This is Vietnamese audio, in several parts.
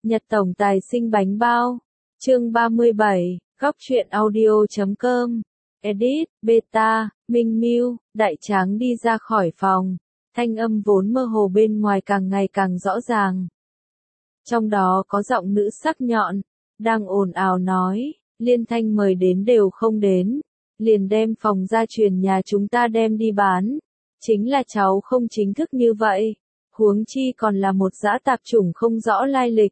Nhật tổng tài sinh bánh bao. Chương 37, góc truyện audio.com. Edit, Beta, Minh Miu, Đại Tráng đi ra khỏi phòng. Thanh âm vốn mơ hồ bên ngoài càng ngày càng rõ ràng. Trong đó có giọng nữ sắc nhọn, đang ồn ào nói, Liên Thanh mời đến đều không đến. Liền đem phòng gia truyền nhà chúng ta đem đi bán. Chính là cháu không chính thức như vậy. Huống chi còn là một dã tạp chủng không rõ lai lịch.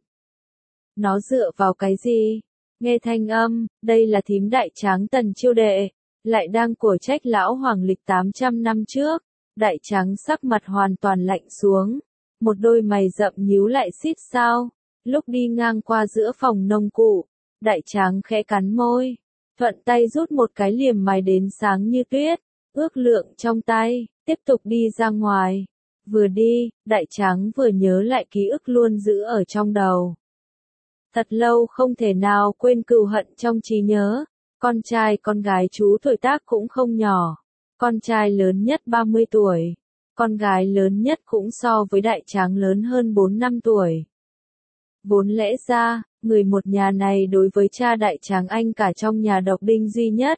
Nó dựa vào cái gì? Nghe thanh âm, đây là thím Đại Tráng Tần Chiêu Đệ, lại đang của trách lão hoàng lịch 800 năm trước. Đại Tráng sắc mặt hoàn toàn lạnh xuống, một đôi mày rậm nhíu lại xít sao. Lúc đi ngang qua giữa phòng nông cụ, Đại Tráng khẽ cắn môi, thuận tay rút một cái liềm mài đến sáng như tuyết, ước lượng trong tay, tiếp tục đi ra ngoài. Vừa đi, Đại Tráng vừa nhớ lại ký ức luôn giữ ở trong đầu. Thật lâu không thể nào quên cừu hận trong trí nhớ. Con trai con gái chú tuổi tác cũng không nhỏ. Con trai lớn nhất 30 tuổi. Con gái lớn nhất cũng so với Đại Tráng lớn hơn 4 năm tuổi. Vốn lẽ ra, người một nhà này đối với cha Đại Tráng anh cả trong nhà độc đinh duy nhất.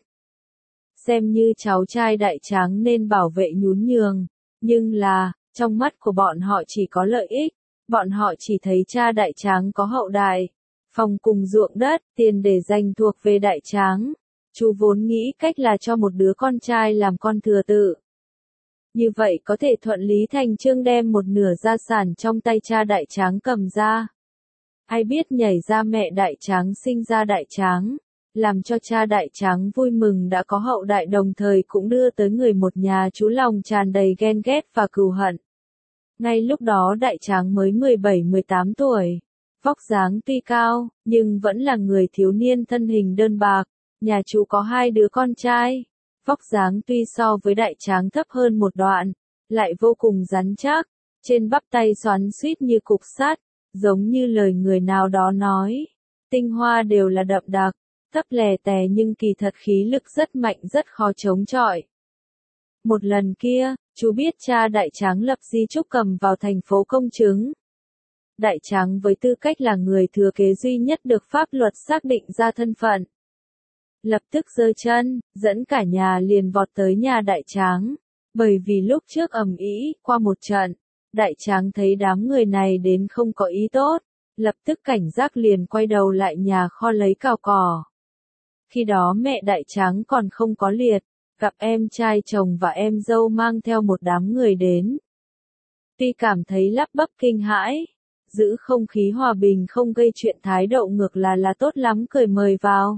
Xem như cháu trai Đại Tráng nên bảo vệ nhún nhường. Nhưng là, trong mắt của bọn họ chỉ có lợi ích. Bọn họ chỉ thấy cha Đại Tráng có hậu đại. Phòng cùng ruộng đất, tiền để dành thuộc về Đại Tráng. Chú vốn nghĩ cách là cho một đứa con trai làm con thừa tự. Như vậy có thể thuận lý thành chương đem một nửa gia sản trong tay cha Đại Tráng cầm ra. Ai biết nhảy ra mẹ Đại Tráng sinh ra Đại Tráng, làm cho cha Đại Tráng vui mừng đã có hậu đại, đồng thời cũng đưa tới người một nhà chú lòng tràn đầy ghen ghét và cừu hận. Ngay lúc đó Đại Tráng mới 17-18 tuổi. Vóc dáng tuy cao, nhưng vẫn là người thiếu niên thân hình đơn bạc. Nhà chú có 2 đứa con trai. Vóc dáng tuy so với Đại Tráng thấp hơn một đoạn, lại vô cùng rắn chắc. Trên bắp tay xoắn xuýt như cục sắt, giống như lời người nào đó nói. Tinh hoa đều là đậm đặc, thấp lè tè nhưng kỳ thật khí lực rất mạnh, rất khó chống chọi. Một lần kia, chú biết cha Đại Tráng lập di chúc cầm vào thành phố công chứng. Đại Tráng với tư cách là người thừa kế duy nhất được pháp luật xác định ra thân phận. Lập tức giơ chân, dẫn cả nhà liền vọt tới nhà Đại Tráng. Bởi vì lúc trước ầm ĩ qua một trận, Đại Tráng thấy đám người này đến không có ý tốt, lập tức cảnh giác liền quay đầu lại nhà kho lấy cào cỏ. Khi đó mẹ Đại Tráng còn không có liệt, gặp em trai chồng và em dâu mang theo một đám người đến. Tuy cảm thấy lắp bắp kinh hãi, giữ không khí hòa bình không gây chuyện, thái độ ngược là tốt lắm, cười mời vào.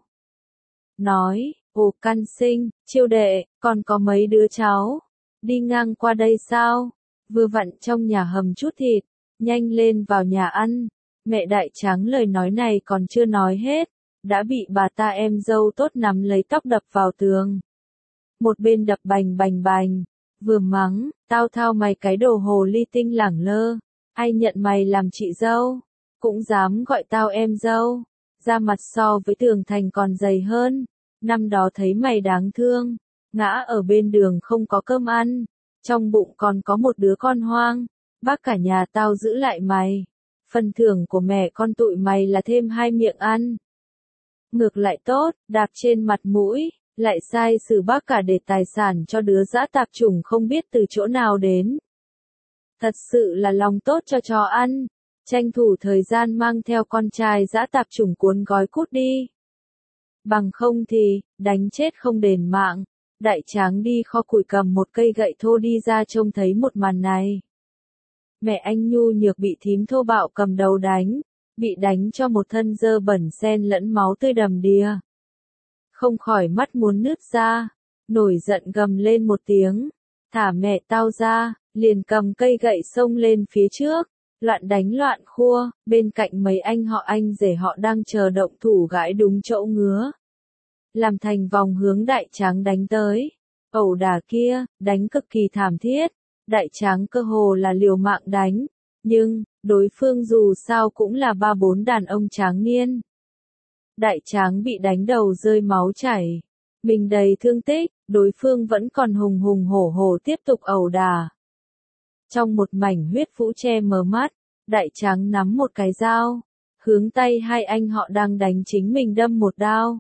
Nói, ồ căn sinh, Chiêu đệ, còn có mấy đứa cháu, đi ngang qua đây sao? Vừa vặn trong nhà hầm chút thịt, nhanh lên vào nhà ăn. Mẹ Đại Tráng lời nói này còn chưa nói hết, đã bị bà ta em dâu tốt nắm lấy tóc đập vào tường. Một bên đập bành bành bành, vừa mắng, tao thao mày cái đồ hồ ly tinh lẳng lơ. Ai nhận mày làm chị dâu, cũng dám gọi tao em dâu, da mặt so với tường thành còn dày hơn. Năm đó thấy mày đáng thương, ngã ở bên đường không có cơm ăn, trong bụng còn có một đứa con hoang, bác cả nhà tao giữ lại mày. Phần thưởng của mẹ con tụi mày là thêm 2 miệng ăn. Ngược lại tốt, đạp trên mặt mũi, lại sai xử bác cả để tài sản cho đứa dã tạp chủng không biết từ chỗ nào đến. Thật sự là lòng tốt cho chó ăn, tranh thủ thời gian mang theo con trai dã tạp chủng cuốn gói cút đi. Bằng không thì, đánh chết không đền mạng. Đại Tráng đi kho củi cầm một cây gậy thô đi ra trông thấy một màn này. Mẹ anh nhu nhược bị thím thô bạo cầm đầu đánh, bị đánh cho một thân dơ bẩn xen lẫn máu tươi đầm đìa. Không khỏi mắt muốn nứt ra, nổi giận gầm lên một tiếng, thả mẹ tao ra. Liền cầm cây gậy xông lên phía trước, loạn đánh loạn khua, bên cạnh mấy anh họ anh rể họ đang chờ động thủ gãi đúng chỗ ngứa. Làm thành vòng hướng Đại Tráng đánh tới. Ẩu đả kia, đánh cực kỳ thảm thiết, Đại Tráng cơ hồ là liều mạng đánh, nhưng, đối phương dù sao cũng là 3-4 đàn ông tráng niên. Đại Tráng bị đánh đầu rơi máu chảy, mình đầy thương tích, đối phương vẫn còn hùng hùng hổ hổ tiếp tục ẩu đả. Trong một mảnh huyết vũ che mờ mắt, Đại Tráng nắm một cái dao, hướng tay hai anh họ đang đánh chính mình đâm một đao.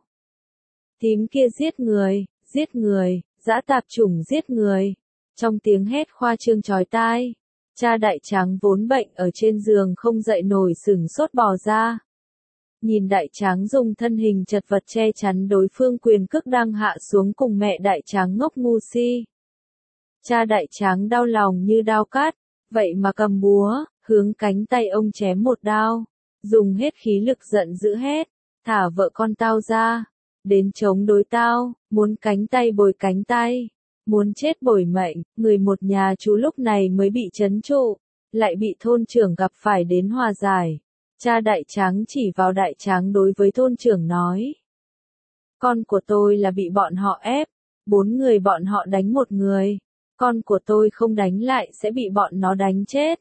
Tím kia giết người, dã tạp chủng giết người. Trong tiếng hét khoa trương chói tai, cha đại tráng vốn bệnh ở trên giường không dậy nổi sửng sốt bò ra. Nhìn đại tráng dùng thân hình chật vật che chắn đối phương quyền cước đang hạ xuống cùng mẹ đại tráng ngốc ngu si. Cha đại tráng đau lòng như đao cát, vậy mà cầm búa, hướng cánh tay ông chém một đao, dùng hết khí lực giận dữ hét, thả vợ con tao ra, đến chống đối tao, muốn cánh tay bồi cánh tay, muốn chết bồi mệnh. Người một nhà chú lúc này mới bị trấn trụ, lại bị thôn trưởng gặp phải đến hòa giải. Cha đại tráng chỉ vào đại tráng đối với thôn trưởng nói. Con của tôi là bị bọn họ ép, 4 người bọn họ đánh một người, con của tôi không đánh lại sẽ bị bọn nó đánh chết.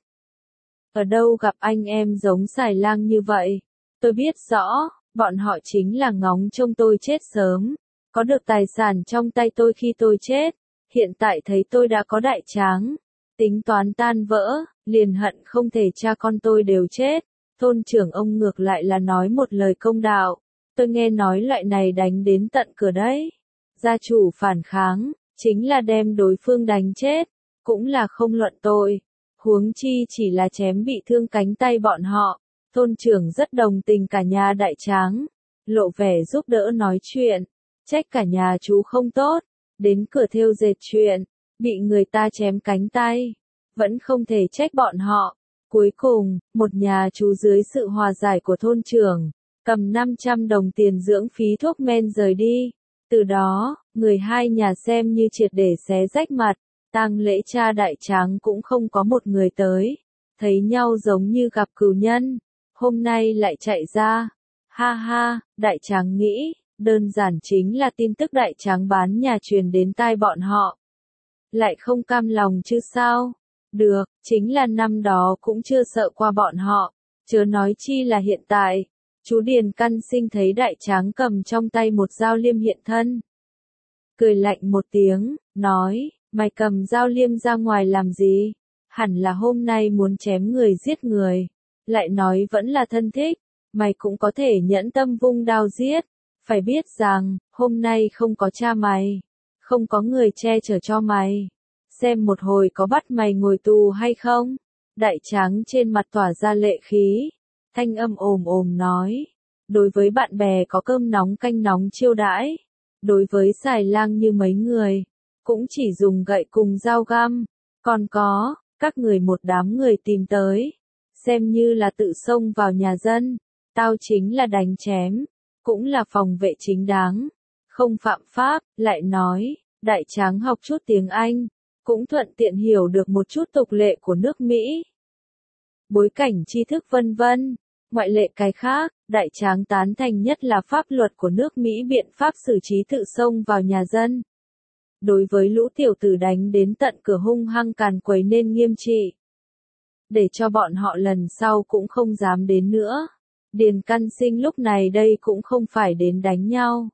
Ở đâu gặp anh em giống xài lang như vậy, tôi biết rõ, bọn họ chính là ngóng trông tôi chết sớm, có được tài sản trong tay tôi khi tôi chết, hiện tại thấy tôi đã có đại tráng, tính toán tan vỡ, liền hận không thể cha con tôi đều chết. Thôn trưởng ông ngược lại là nói một lời công đạo, tôi nghe nói loại này đánh đến tận cửa đấy. Gia chủ phản kháng, chính là đem đối phương đánh chết, cũng là không luận tội. Huống chi chỉ là chém bị thương cánh tay bọn họ. Thôn trưởng rất đồng tình cả nhà đại tráng, lộ vẻ giúp đỡ nói chuyện, trách cả nhà chú không tốt, đến cửa thêu dệt chuyện, bị người ta chém cánh tay, vẫn không thể trách bọn họ. Cuối cùng, một nhà chú dưới sự hòa giải của thôn trưởng, cầm 500 đồng tiền dưỡng phí thuốc men rời đi. Từ đó, người hai nhà xem như triệt để xé rách mặt, tang lễ cha đại tráng cũng không có một người tới, thấy nhau giống như gặp cừu nhân, hôm nay lại chạy ra. Ha ha, đại tráng nghĩ, đơn giản chính là tin tức đại tráng bán nhà truyền đến tai bọn họ. Lại không cam lòng chứ sao? Được, chính là năm đó cũng chưa sợ qua bọn họ, chớ nói chi là hiện tại. Chú Điền Căn Sinh thấy đại tráng cầm trong tay một dao liêm hiện thân. Cười lạnh một tiếng, nói, mày cầm dao liêm ra ngoài làm gì? Hẳn là hôm nay muốn chém người giết người. Lại nói vẫn là thân thích, mày cũng có thể nhẫn tâm vung đao giết. Phải biết rằng, hôm nay không có cha mày, không có người che chở cho mày. Xem một hồi có bắt mày ngồi tù hay không? Đại tráng trên mặt tỏa ra lệ khí, thanh âm ồm ồm nói. Đối với bạn bè có cơm nóng canh nóng chiêu đãi, đối với xài lang như mấy người, cũng chỉ dùng gậy cùng dao găm. Còn có, các người một đám người tìm tới, xem như là tự xông vào nhà dân, tao chính là đánh chém, cũng là phòng vệ chính đáng, không phạm pháp. Lại nói, đại tráng học chút tiếng Anh, cũng thuận tiện hiểu được một chút tục lệ của nước Mỹ, bối cảnh tri thức vân vân. Ngoại lệ cái khác, đại tráng tán thành nhất là pháp luật của nước Mỹ biện pháp xử trí tự xông vào nhà dân. Đối với lũ tiểu tử đánh đến tận cửa hung hăng càn quấy nên nghiêm trị, để cho bọn họ lần sau cũng không dám đến nữa. Điền Căn Sinh lúc này đây cũng không phải đến đánh nhau.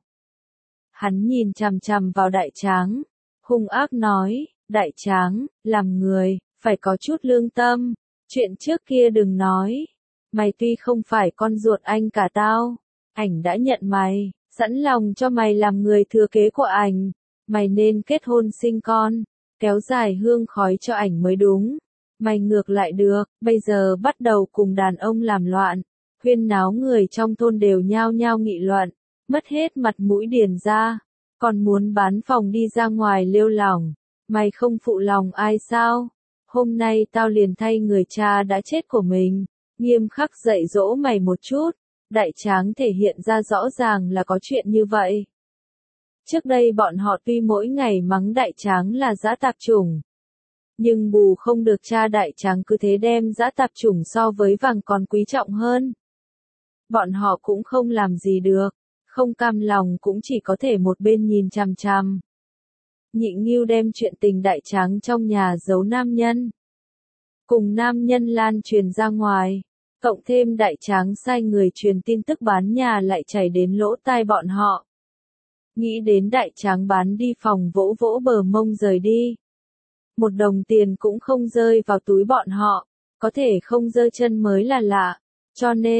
Hắn nhìn chằm chằm vào đại tráng, hung ác nói, đại tráng, làm người, phải có chút lương tâm, chuyện trước kia đừng nói. Mày tuy không phải con ruột anh cả tao, ảnh đã nhận mày, sẵn lòng cho mày làm người thừa kế của ảnh, mày nên kết hôn sinh con, kéo dài hương khói cho ảnh mới đúng. Mày ngược lại được, bây giờ bắt đầu cùng đàn ông làm loạn, huyên náo người trong thôn đều nhao nhao nghị luận, mất hết mặt mũi Điền ra, còn muốn bán phòng đi ra ngoài lêu lỏng, mày không phụ lòng ai sao? Hôm nay tao liền thay người cha đã chết của mình, nghiêm khắc dạy dỗ mày một chút. Đại tráng thể hiện ra rõ ràng là có chuyện như vậy. Trước đây bọn họ tuy mỗi ngày mắng đại tráng là dã tạp chủng, nhưng bù không được cha đại tráng cứ thế đem dã tạp chủng so với vàng còn quý trọng hơn. Bọn họ cũng không làm gì được, không cam lòng cũng chỉ có thể một bên nhìn chằm chằm. Nhị Ngưu đem chuyện tình đại tráng trong nhà giấu nam nhân, cùng nam nhân lan truyền ra ngoài, cộng thêm đại tráng sai người truyền tin tức bán nhà lại chảy đến lỗ tai bọn họ. Nghĩ đến đại tráng bán đi phòng vỗ vỗ bờ mông rời đi. Một đồng tiền cũng không rơi vào túi bọn họ, có thể không giơ chân mới là lạ. Cho nên,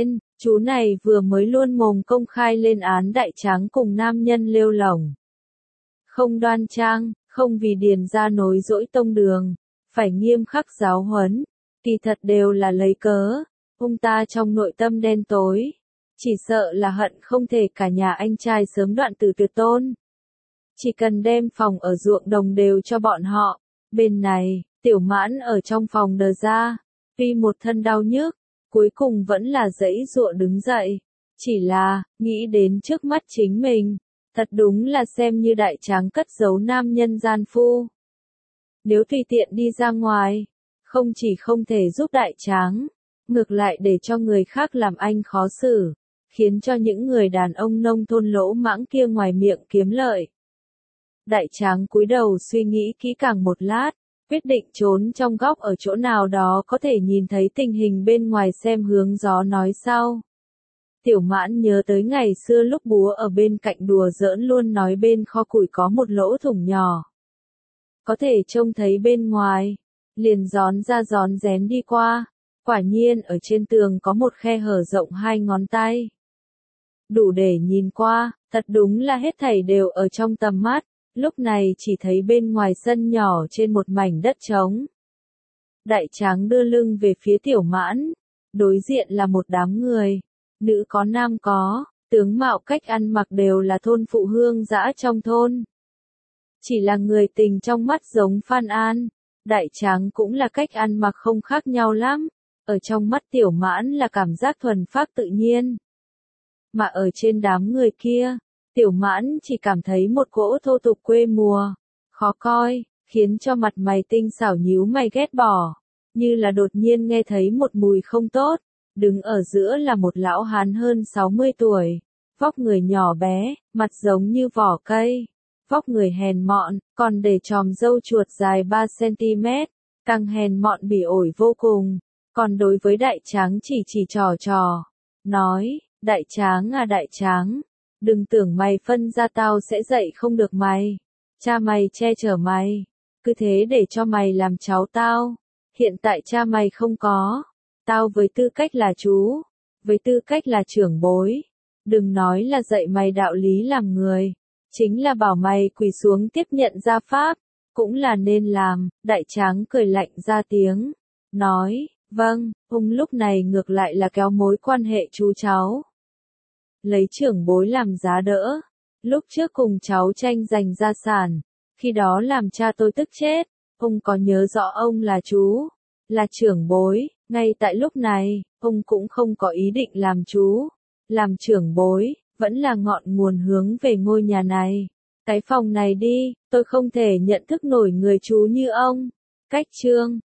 Chú này vừa mới luôn mồm công khai lên án đại tráng cùng nam nhân lêu lổng. Không đoan trang, không vì điền ra nối dỗi tông đường, phải nghiêm khắc giáo huấn, kỳ thật đều là lấy cớ, ông ta trong nội tâm đen tối, chỉ sợ là hận không thể cả nhà anh trai sớm đoạn tử tuyệt tôn. Chỉ cần đem phòng ở ruộng đồng đều cho bọn họ, bên này, Tiểu Mãn ở trong phòng đờ ra, tuy một thân đau nhức, cuối cùng vẫn là giãy giụa đứng dậy, chỉ là, nghĩ đến trước mắt chính mình, thật đúng là xem như đại tráng cất giấu nam nhân gian phu. Nếu tùy tiện đi ra ngoài, không chỉ không thể giúp đại tráng, ngược lại để cho người khác làm anh khó xử, khiến cho những người đàn ông nông thôn lỗ mãng kia ngoài miệng kiếm lợi. Đại tráng cúi đầu suy nghĩ kỹ càng một lát, quyết định trốn trong góc ở chỗ nào đó có thể nhìn thấy tình hình bên ngoài xem hướng gió nói sau. Tiểu Mãn nhớ tới ngày xưa lúc búa ở bên cạnh đùa giỡn luôn nói bên kho củi có một lỗ thủng nhỏ. Có thể trông thấy bên ngoài, liền gión ra gión rén đi qua, quả nhiên ở trên tường có một khe hở rộng 2 ngón tay. Đủ để nhìn qua, thật đúng là hết thảy đều ở trong tầm mắt, lúc này chỉ thấy bên ngoài sân nhỏ trên một mảnh đất trống. Đại tráng đưa lưng về phía Tiểu Mãn, đối diện là một đám người, nữ có nam có, tướng mạo cách ăn mặc đều là thôn phụ hương dã trong thôn. Chỉ là người tình trong mắt giống Phan An, đại tráng cũng là cách ăn mặc không khác nhau lắm, ở trong mắt Tiểu Mãn là cảm giác thuần phác tự nhiên. Mà ở trên đám người kia, Tiểu Mãn chỉ cảm thấy một cỗ thô tục quê mùa, khó coi, khiến cho mặt mày tinh xảo nhíu mày ghét bỏ, như là đột nhiên nghe thấy một mùi không tốt. Đứng ở giữa là một lão hán hơn 60 tuổi, vóc người nhỏ bé, mặt giống như vỏ cây, vóc người hèn mọn, còn để chòm râu chuột dài 3 cm, càng hèn mọn bỉ ổi vô cùng, còn đối với đại tráng chỉ trò, nói, đại tráng à đại tráng, đừng tưởng mày phân ra tao sẽ dạy không được mày, cha mày che chở mày, cứ thế để cho mày làm cháu tao, hiện tại cha mày không có. Tao với tư cách là chú, với tư cách là trưởng bối, đừng nói là dạy mày đạo lý làm người, chính là bảo mày quỳ xuống tiếp nhận gia pháp, cũng là nên làm. Đại tráng cười lạnh ra tiếng, nói, vâng, ông lúc này ngược lại là kéo mối quan hệ chú cháu. Lấy trưởng bối làm giá đỡ, lúc trước cùng cháu tranh giành gia sản, khi đó làm cha tôi tức chết, ông có nhớ rõ ông là chú, là trưởng bối. Ngay tại lúc này, ông cũng không có ý định làm chú, làm trưởng bối, vẫn là ngọn nguồn hướng về ngôi nhà này. Cái phòng này đi, tôi không thể nhận thức nổi người chú như ông. Cách chương